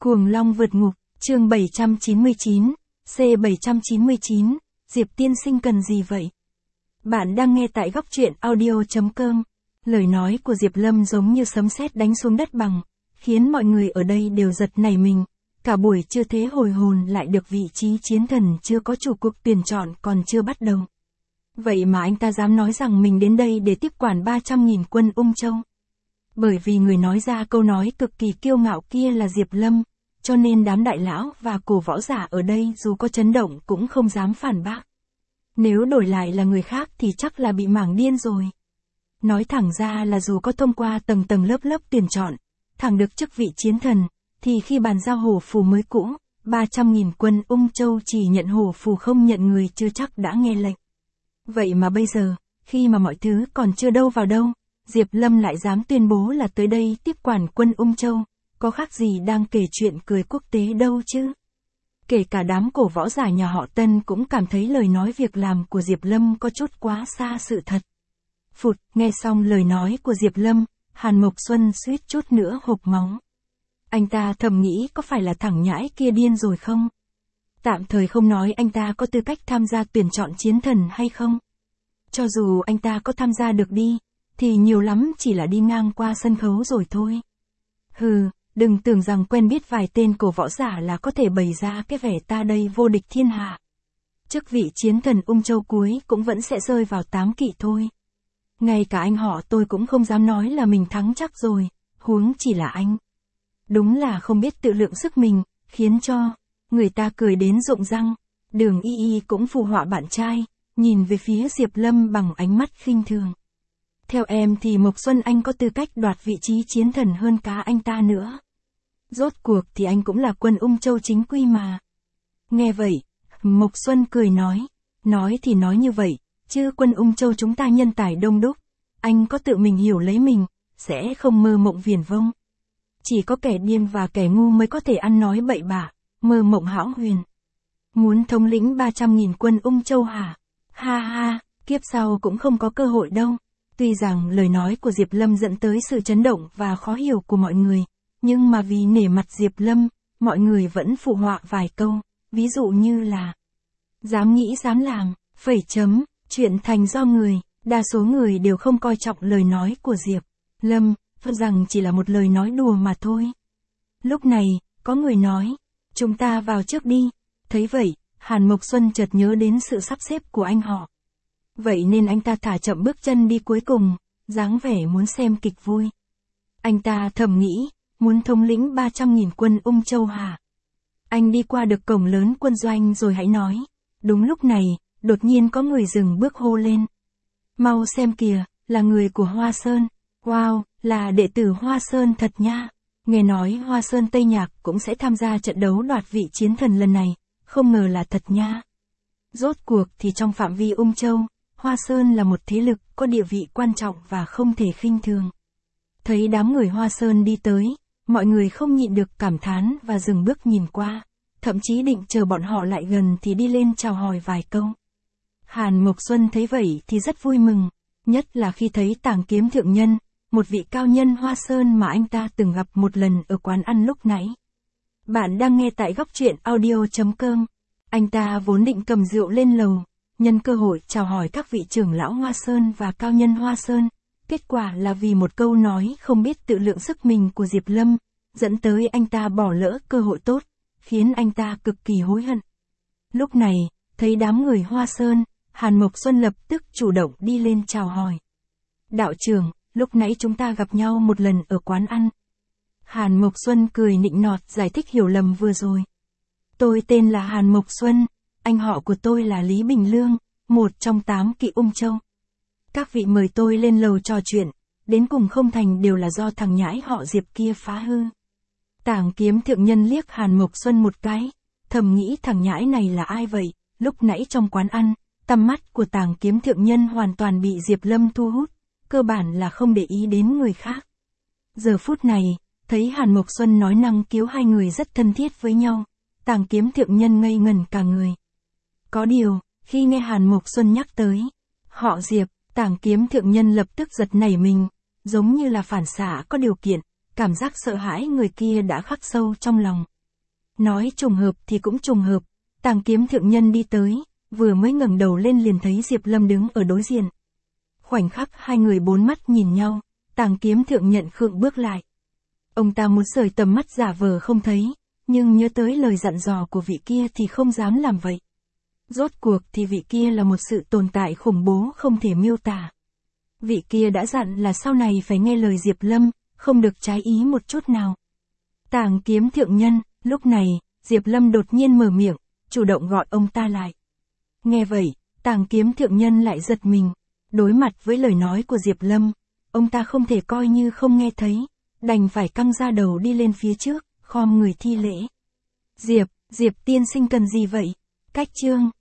Cuồng Long vượt ngục, chương 799, C799, Diệp tiên sinh cần gì vậy? Bạn đang nghe tại góc truyện audio.com. Lời nói của Diệp Lâm giống như sấm sét đánh xuống đất bằng, khiến mọi người ở đây đều giật nảy mình. Cả buổi chưa thế hồi hồn lại được vị trí chiến thần chưa có chủ cuộc tuyển chọn còn chưa bắt đầu. Vậy mà anh ta dám nói rằng mình đến đây để tiếp quản 300.000 quân Ung Châu. Bởi vì người nói ra câu nói cực kỳ kiêu ngạo kia là Diệp Lâm, cho nên đám đại lão và cổ võ giả ở đây dù có chấn động cũng không dám phản bác. Nếu đổi lại là người khác thì chắc là bị mảng điên rồi. Nói thẳng ra là dù có thông qua tầng tầng lớp lớp tuyển chọn, thẳng được chức vị chiến thần, thì khi bàn giao hổ phù mới cũ, 300.000 quân Ung Châu chỉ nhận hổ phù không nhận người chưa chắc đã nghe lệnh. Vậy mà bây giờ, khi mà mọi thứ còn chưa đâu vào đâu, Diệp Lâm lại dám tuyên bố là tới đây tiếp quản quân Ung Châu, có khác gì đang kể chuyện cười quốc tế đâu chứ. Kể cả đám cổ võ giả nhà họ Tân cũng cảm thấy lời nói việc làm của Diệp Lâm có chút quá xa sự thật. Phụt, nghe xong lời nói của Diệp Lâm, Hàn Mộc Xuân suýt chút nữa hộc máu. Anh ta thầm nghĩ có phải là thằng nhãi kia điên rồi không? Tạm thời không nói anh ta có tư cách tham gia tuyển chọn chiến thần hay không. Cho dù anh ta có tham gia được đi, thì nhiều lắm chỉ là đi ngang qua sân khấu rồi thôi. Hừ, đừng tưởng rằng quen biết vài tên cổ võ giả là có thể bày ra cái vẻ ta đây vô địch thiên hạ. Chức vị chiến thần Ung Châu cuối cũng vẫn sẽ rơi vào 8 kỵ thôi. Ngay cả anh họ tôi cũng không dám nói là mình thắng chắc rồi, huống chỉ là anh. Đúng là không biết tự lượng sức mình, khiến cho người ta cười đến rụng răng. Đường Y Y cũng phù họa bạn trai, nhìn về phía Diệp Lâm bằng ánh mắt khinh thường. Theo em thì Mộc Xuân anh có tư cách đoạt vị trí chiến thần hơn cả anh ta nữa. Rốt cuộc thì anh cũng là quân Ung Châu chính quy mà. Nghe vậy, Mộc Xuân cười nói thì nói như vậy, chứ quân Ung Châu chúng ta nhân tài đông đúc, anh có tự mình hiểu lấy mình, sẽ không mơ mộng viển vông. Chỉ có kẻ điên và kẻ ngu mới có thể ăn nói bậy bạ, mơ mộng hão huyền. Muốn thống lĩnh 300.000 quân Ung Châu hả? Ha ha, kiếp sau cũng không có cơ hội đâu. Tuy rằng lời nói của Diệp Lâm dẫn tới sự chấn động và khó hiểu của mọi người, nhưng mà vì nể mặt Diệp Lâm, mọi người vẫn phụ họa vài câu, ví dụ như là dám nghĩ dám làm, chuyện thành do người, đa số người đều không coi trọng lời nói của Diệp Lâm, rằng chỉ là một lời nói đùa mà thôi. Lúc này, có người nói, chúng ta vào trước đi. Thấy vậy, Hàn Mộc Xuân chợt nhớ đến sự sắp xếp của anh họ. Vậy nên anh ta thả chậm bước chân đi cuối cùng, dáng vẻ muốn xem kịch vui. Anh ta thầm nghĩ, muốn thống lĩnh 300.000 quân Ung Châu hả? Anh đi qua được cổng lớn quân doanh rồi hãy nói. Đúng lúc này, đột nhiên có người dừng bước hô lên. Mau xem kìa, là người của Hoa Sơn. Wow, là đệ tử Hoa Sơn thật nha. Nghe nói Hoa Sơn Tây Nhạc cũng sẽ tham gia trận đấu đoạt vị chiến thần lần này, không ngờ là thật nha. Rốt cuộc thì trong phạm vi Ung Châu, Hoa Sơn là một thế lực có địa vị quan trọng và không thể khinh thường. Thấy đám người Hoa Sơn đi tới, mọi người không nhịn được cảm thán và dừng bước nhìn qua, thậm chí định chờ bọn họ lại gần thì đi lên chào hỏi vài câu. Hàn Mộc Xuân thấy vậy thì rất vui mừng, nhất là khi thấy Tàng Kiếm Thượng Nhân, một vị cao nhân Hoa Sơn mà anh ta từng gặp một lần ở quán ăn lúc nãy. Bạn đang nghe tại góc truyện audio.com. Anh ta vốn định cầm rượu lên lầu, nhân cơ hội chào hỏi các vị trưởng lão Hoa Sơn và cao nhân Hoa Sơn. Kết quả là vì một câu nói không biết tự lượng sức mình của Diệp Lâm, dẫn tới anh ta bỏ lỡ cơ hội tốt, khiến anh ta cực kỳ hối hận. Lúc này, thấy đám người Hoa Sơn, Hàn Mộc Xuân lập tức chủ động đi lên chào hỏi. Đạo trưởng, lúc nãy chúng ta gặp nhau một lần ở quán ăn. Hàn Mộc Xuân cười nịnh nọt giải thích hiểu lầm vừa rồi. Tôi tên là Hàn Mộc Xuân, anh họ của tôi là Lý Bình Lương, một trong 8 kỵ Ung Châu. Các vị mời tôi lên lầu trò chuyện, đến cùng không thành đều là do thằng nhãi họ Diệp kia phá hư. Tàng Kiếm Thượng Nhân liếc Hàn Mộc Xuân một cái, thầm nghĩ thằng nhãi này là ai vậy. Lúc nãy trong quán ăn, tầm mắt của Tàng Kiếm Thượng Nhân hoàn toàn bị Diệp Lâm thu hút, cơ bản là không để ý đến người khác. Giờ phút này, thấy Hàn Mộc Xuân nói năng cứu hai người rất thân thiết với nhau, Tàng Kiếm Thượng Nhân ngây ngẩn cả người. Có điều, khi nghe Hàn Mộc Xuân nhắc tới họ Diệp, Tàng Kiếm Thượng Nhân lập tức giật nảy mình, giống như là phản xạ có điều kiện, cảm giác sợ hãi người kia đã khắc sâu trong lòng. Nói trùng hợp thì cũng trùng hợp, Tàng Kiếm thượng nhân đi tới, vừa mới ngẩng đầu lên liền thấy Diệp Lâm đứng ở đối diện. Khoảnh khắc hai người bốn mắt nhìn nhau, Tàng Kiếm thượng nhận khựng bước lại. Ông ta muốn rời tầm mắt giả vờ không thấy, nhưng nhớ tới lời dặn dò của vị kia thì không dám làm vậy. Rốt cuộc thì vị kia là một sự tồn tại khủng bố không thể miêu tả. Vị kia đã dặn là sau này phải nghe lời Diệp Lâm, không được trái ý một chút nào. Tàng Kiếm thượng nhân, lúc này, Diệp Lâm đột nhiên mở miệng, chủ động gọi ông ta lại. Nghe vậy, Tàng Kiếm thượng nhân lại giật mình. Đối mặt với lời nói của Diệp Lâm, ông ta không thể coi như không nghe thấy, đành phải căng ra đầu đi lên phía trước, khom người thi lễ. Diệp tiên sinh cần gì vậy? Cách chương